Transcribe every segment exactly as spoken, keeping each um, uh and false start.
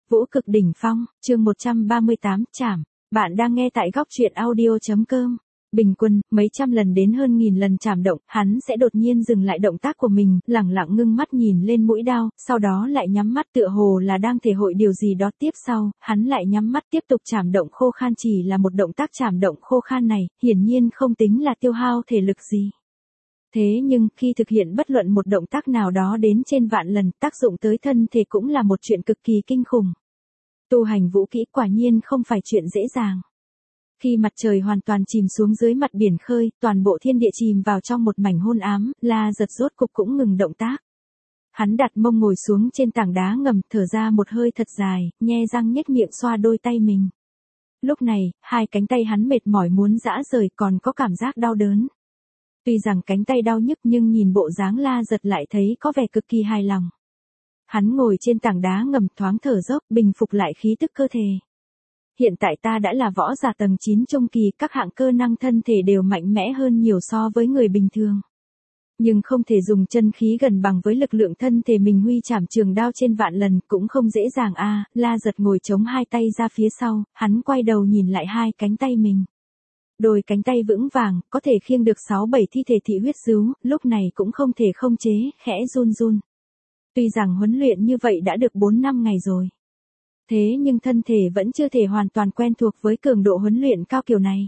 Vũ cực đỉnh phong, chương một trăm ba mươi tám, chảm. Bạn đang nghe tại góc truyện audio.com. Bình quân, mấy trăm lần đến hơn nghìn lần chảm động, hắn sẽ đột nhiên dừng lại động tác của mình, lẳng lặng ngưng mắt nhìn lên mũi đao, sau đó lại nhắm mắt tựa hồ là đang thể hội điều gì đó tiếp sau, hắn lại nhắm mắt tiếp tục chảm động khô khan chỉ là một động tác chảm động khô khan này, hiển nhiên không tính là tiêu hao thể lực gì. Thế nhưng, khi thực hiện bất luận một động tác nào đó đến trên vạn lần, tác dụng tới thân thể cũng là một chuyện cực kỳ kinh khủng. Tu hành vũ kỹ quả nhiên không phải chuyện dễ dàng. Khi mặt trời hoàn toàn chìm xuống dưới mặt biển khơi, toàn bộ thiên địa chìm vào trong một mảnh hôn ám, La Giật rốt cục cũng ngừng động tác. Hắn đặt mông ngồi xuống trên tảng đá ngầm, thở ra một hơi thật dài, nhe răng nhếch miệng xoa đôi tay mình. Lúc này, hai cánh tay hắn mệt mỏi muốn rã rời, còn có cảm giác đau đớn. Tuy rằng cánh tay đau nhức nhưng nhìn bộ dáng La Giật lại thấy có vẻ cực kỳ hài lòng. Hắn ngồi trên tảng đá ngầm thoáng thở dốc, bình phục lại khí tức cơ thể. Hiện tại ta đã là võ giả tầng chín trung kỳ, các hạng cơ năng thân thể đều mạnh mẽ hơn nhiều so với người bình thường. Nhưng không thể dùng chân khí gần bằng với lực lượng thân thể mình huy chảm trường đao trên vạn lần, cũng không dễ dàng a. À, La Giật ngồi chống hai tay ra phía sau, hắn quay đầu nhìn lại hai cánh tay mình. Đôi cánh tay vững vàng, có thể khiêng được sáu bảy thi thể thị huyết dứu, lúc này cũng không thể không chế, khẽ run run. Tuy rằng huấn luyện như vậy đã được bốn năm ngày rồi. Thế nhưng thân thể vẫn chưa thể hoàn toàn quen thuộc với cường độ huấn luyện cao kiểu này.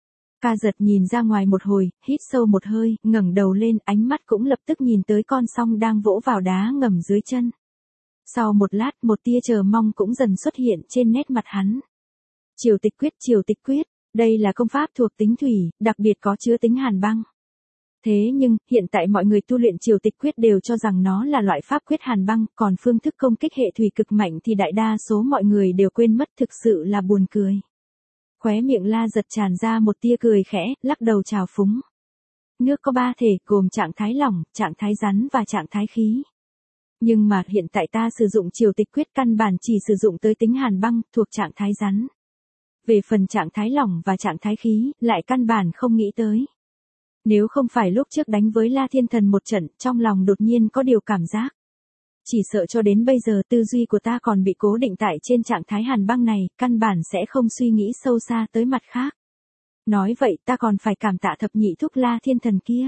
Ca Giật nhìn ra ngoài một hồi, hít sâu một hơi, ngẩng đầu lên, ánh mắt cũng lập tức nhìn tới con song đang vỗ vào đá ngầm dưới chân. Sau một lát, một tia chờ mong cũng dần xuất hiện trên nét mặt hắn. Triều Tịch Quyết, Triều Tịch Quyết, đây là công pháp thuộc tính thủy, đặc biệt có chứa tính hàn băng. Thế nhưng, hiện tại mọi người tu luyện Triều Tịch Quyết đều cho rằng nó là loại pháp quyết hàn băng, còn phương thức công kích hệ thủy cực mạnh thì đại đa số mọi người đều quên mất, thực sự là buồn cười. Khóe miệng La Giật tràn ra một tia cười khẽ, lắc đầu trào phúng. Nước có ba thể, gồm trạng thái lỏng, trạng thái rắn và trạng thái khí. Nhưng mà hiện tại ta sử dụng Triều Tịch Quyết căn bản chỉ sử dụng tới tính hàn băng, thuộc trạng thái rắn. Về phần trạng thái lỏng và trạng thái khí, lại căn bản không nghĩ tới. Nếu không phải lúc trước đánh với La Thiên Thần một trận, trong lòng đột nhiên có điều cảm giác. Chỉ sợ cho đến bây giờ tư duy của ta còn bị cố định tại trên trạng thái hàn băng này, căn bản sẽ không suy nghĩ sâu xa tới mặt khác. Nói vậy ta còn phải cảm tạ thập nhị thúc La Thiên Thần kia.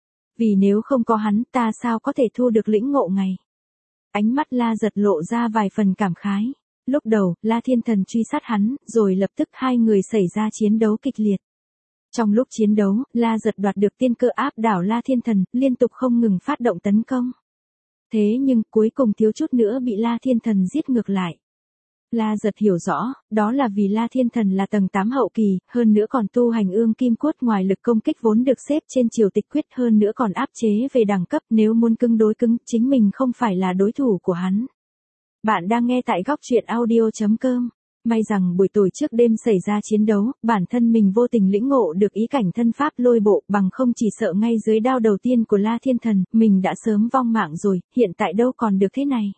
Vì nếu không có hắn ta sao có thể thu được lĩnh ngộ ngày. Ánh mắt La Giật lộ ra vài phần cảm khái. Lúc đầu, La Thiên Thần truy sát hắn, rồi lập tức hai người xảy ra chiến đấu kịch liệt. Trong lúc chiến đấu, La Giật đoạt được tiên cơ áp đảo La Thiên Thần, liên tục không ngừng phát động tấn công. Thế nhưng, cuối cùng thiếu chút nữa bị La Thiên Thần giết ngược lại. La Giật hiểu rõ, đó là vì La Thiên Thần là tầng tám hậu kỳ, hơn nữa còn tu hành ương kim cốt, ngoài lực công kích vốn được xếp trên Triều Tịch Quyết, hơn nữa còn áp chế về đẳng cấp, nếu muốn cứng đối cứng, chính mình không phải là đối thủ của hắn. Bạn đang nghe tại góc truyện audio.com. May rằng buổi tối trước đêm xảy ra chiến đấu, bản thân mình vô tình lĩnh ngộ được ý cảnh thân pháp lôi bộ, bằng không chỉ sợ ngay dưới đao đầu tiên của La Thiên Thần, mình đã sớm vong mạng rồi, hiện tại đâu còn được thế này.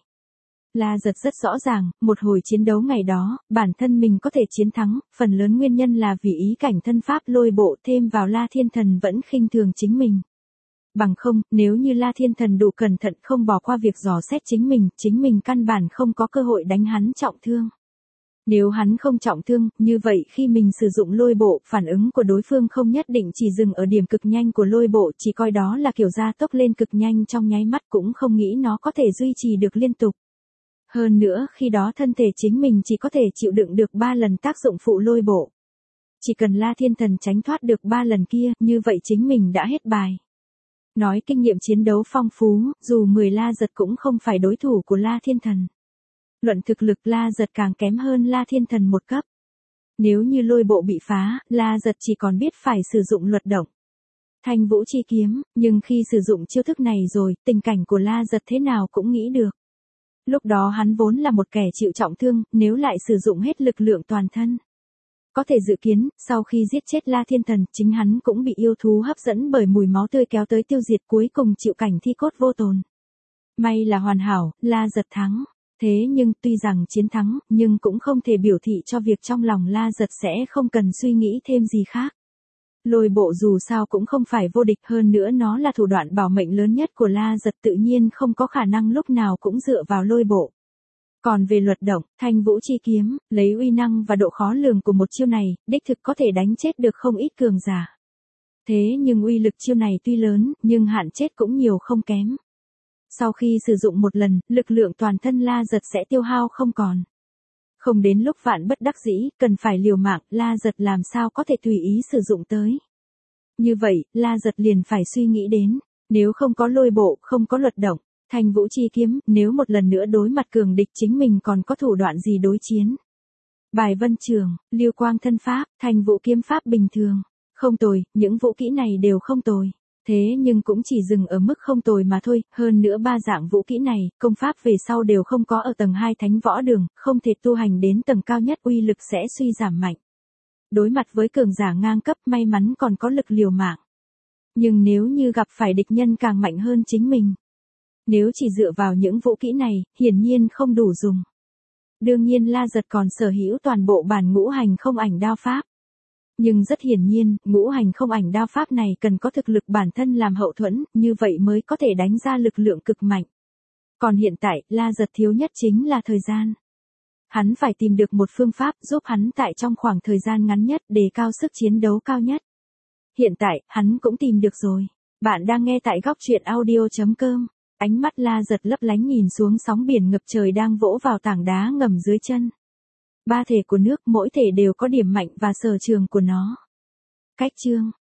La Giật rất rõ ràng, một hồi chiến đấu ngày đó, bản thân mình có thể chiến thắng, phần lớn nguyên nhân là vì ý cảnh thân pháp lôi bộ, thêm vào La Thiên Thần vẫn khinh thường chính mình. Bằng không, nếu như La Thiên Thần đủ cẩn thận không bỏ qua việc dò xét chính mình, chính mình căn bản không có cơ hội đánh hắn trọng thương. Nếu hắn không trọng thương, như vậy khi mình sử dụng lôi bộ, phản ứng của đối phương không nhất định chỉ dừng ở điểm cực nhanh của lôi bộ, chỉ coi đó là kiểu gia tốc lên cực nhanh trong nháy mắt, cũng không nghĩ nó có thể duy trì được liên tục. Hơn nữa, khi đó thân thể chính mình chỉ có thể chịu đựng được ba lần tác dụng phụ lôi bộ. Chỉ cần La Thiên Thần tránh thoát được ba lần kia, như vậy chính mình đã hết bài. Nói kinh nghiệm chiến đấu phong phú, dù mười La Giật cũng không phải đối thủ của La Thiên Thần. Luận thực lực La Giật càng kém hơn La Thiên Thần một cấp. Nếu như lôi bộ bị phá, La Giật chỉ còn biết phải sử dụng luật động. Thanh Vũ Chi Kiếm, nhưng khi sử dụng chiêu thức này rồi, tình cảnh của La Giật thế nào cũng nghĩ được. Lúc đó hắn vốn là một kẻ chịu trọng thương, nếu lại sử dụng hết lực lượng toàn thân. Có thể dự kiến, sau khi giết chết La Thiên Thần, chính hắn cũng bị yêu thú hấp dẫn bởi mùi máu tươi kéo tới tiêu diệt, cuối cùng chịu cảnh thi cốt vô tồn. May là hoàn hảo, La Giật thắng. Thế nhưng, tuy rằng chiến thắng, nhưng cũng không thể biểu thị cho việc trong lòng La Giật sẽ không cần suy nghĩ thêm gì khác. Lôi bộ dù sao cũng không phải vô địch, hơn nữa nó là thủ đoạn bảo mệnh lớn nhất của La Giật, tự nhiên không có khả năng lúc nào cũng dựa vào lôi bộ. Còn về luật động, Thanh Vũ chi kiếm, lấy uy năng và độ khó lường của một chiêu này, đích thực có thể đánh chết được không ít cường giả. Thế nhưng uy lực chiêu này tuy lớn, nhưng hạn chết cũng nhiều không kém. Sau khi sử dụng một lần, lực lượng toàn thân La Giật sẽ tiêu hao không còn. Không đến lúc vạn bất đắc dĩ, cần phải liều mạng, La Giật làm sao có thể tùy ý sử dụng tới. Như vậy, La Giật liền phải suy nghĩ đến, nếu không có lôi bộ, không có luật động, Thanh Vũ chi kiếm, nếu một lần nữa đối mặt cường địch chính mình còn có thủ đoạn gì đối chiến. Bài vân trường, lưu quang thân pháp, Thanh Vũ kiếm pháp bình thường. Không tồi, những vũ kỹ này đều không tồi. Thế nhưng cũng chỉ dừng ở mức không tồi mà thôi, hơn nữa ba dạng vũ kỹ này, công pháp về sau đều không có ở tầng hai thánh võ đường, không thể tu hành đến tầng cao nhất uy lực sẽ suy giảm mạnh. Đối mặt với cường giả ngang cấp may mắn còn có lực liều mạng. Nhưng nếu như gặp phải địch nhân càng mạnh hơn chính mình. Nếu chỉ dựa vào những vũ kỹ này, hiển nhiên không đủ dùng. Đương nhiên La Giật còn sở hữu toàn bộ bản ngũ hành không ảnh đao pháp. Nhưng rất hiển nhiên, ngũ hành không ảnh đao pháp này cần có thực lực bản thân làm hậu thuẫn, như vậy mới có thể đánh ra lực lượng cực mạnh. Còn hiện tại, La Giật thiếu nhất chính là thời gian. Hắn phải tìm được một phương pháp giúp hắn tại trong khoảng thời gian ngắn nhất đề cao sức chiến đấu cao nhất. Hiện tại, hắn cũng tìm được rồi. Bạn đang nghe tại góc truyện audio chấm com. Ánh mắt La Giật lấp lánh nhìn xuống sóng biển ngập trời đang vỗ vào tảng đá ngầm dưới chân. Ba thể của nước mỗi thể đều có điểm mạnh và sở trường của nó. Cách chương,